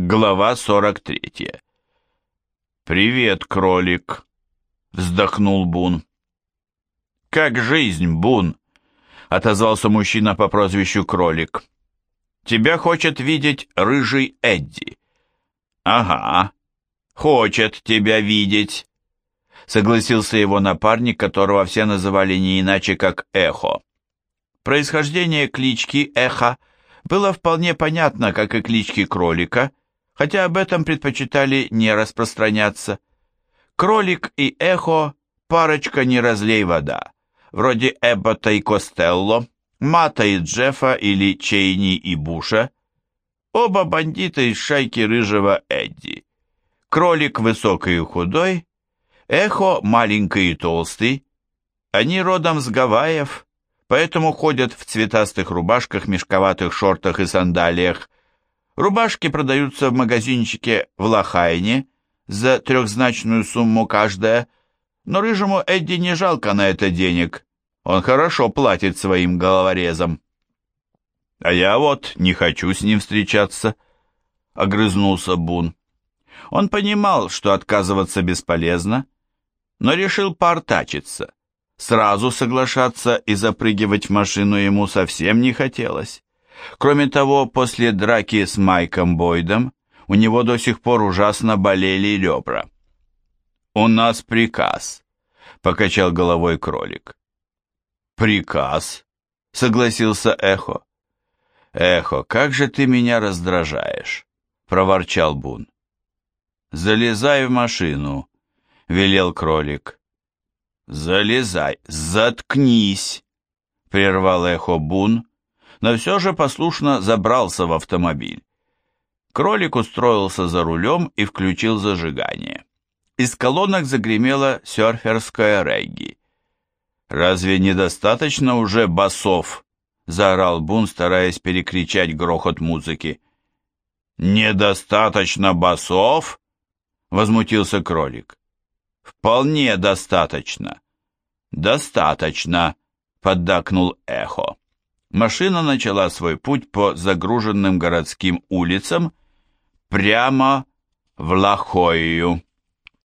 Глава 43. «Привет, кролик!» — вздохнул Бун. «Как жизнь, Бун?» — отозвался мужчина по прозвищу Кролик. «Тебя хочет видеть рыжий Эдди». «Ага, хочет тебя видеть», — согласился его напарник, которого все называли не иначе, как Эхо. Происхождение клички Эхо было вполне понятно, как и клички Кролика, хотя об этом предпочитали не распространяться. Кролик и Эхо – парочка не разлей вода, вроде Эббота и Костелло, Мата и Джеффа или Чейни и Буша. Оба бандита из шайки рыжего Эдди. Кролик высокий и худой, Эхо маленький и толстый. Они родом с Гавайев, поэтому ходят в цветастых рубашках, мешковатых шортах и сандалиях. Рубашки продаются в магазинчике в Лохайне за трехзначную сумму каждая, но рыжему Эдди не жалко на это денег. Он хорошо платит своим головорезам. «А я вот не хочу с ним встречаться», — огрызнулся Бун. Он понимал, что отказываться бесполезно, но решил поортачиться. Сразу соглашаться и запрыгивать в машину ему совсем не хотелось. Кроме того, после драки с Майком Бойдом у него до сих пор ужасно болели ребра. «У нас приказ», — покачал головой Кролик. «Приказ?» — согласился Эхо. «Эхо, как же ты меня раздражаешь», — проворчал Бун. «Залезай в машину», — велел Кролик. «Залезай, заткнись», — прервал Эхо Бун, но все же послушно забрался в автомобиль. Кролик устроился за рулем и включил зажигание. Из колонок загремела серферская регги. «Разве недостаточно уже басов?» — заорал Бун, стараясь перекричать грохот музыки. «Недостаточно басов?» — возмутился Кролик. «Вполне достаточно». «Достаточно», — поддакнул Эхо. Машина начала свой путь по загруженным городским улицам прямо в Лахою.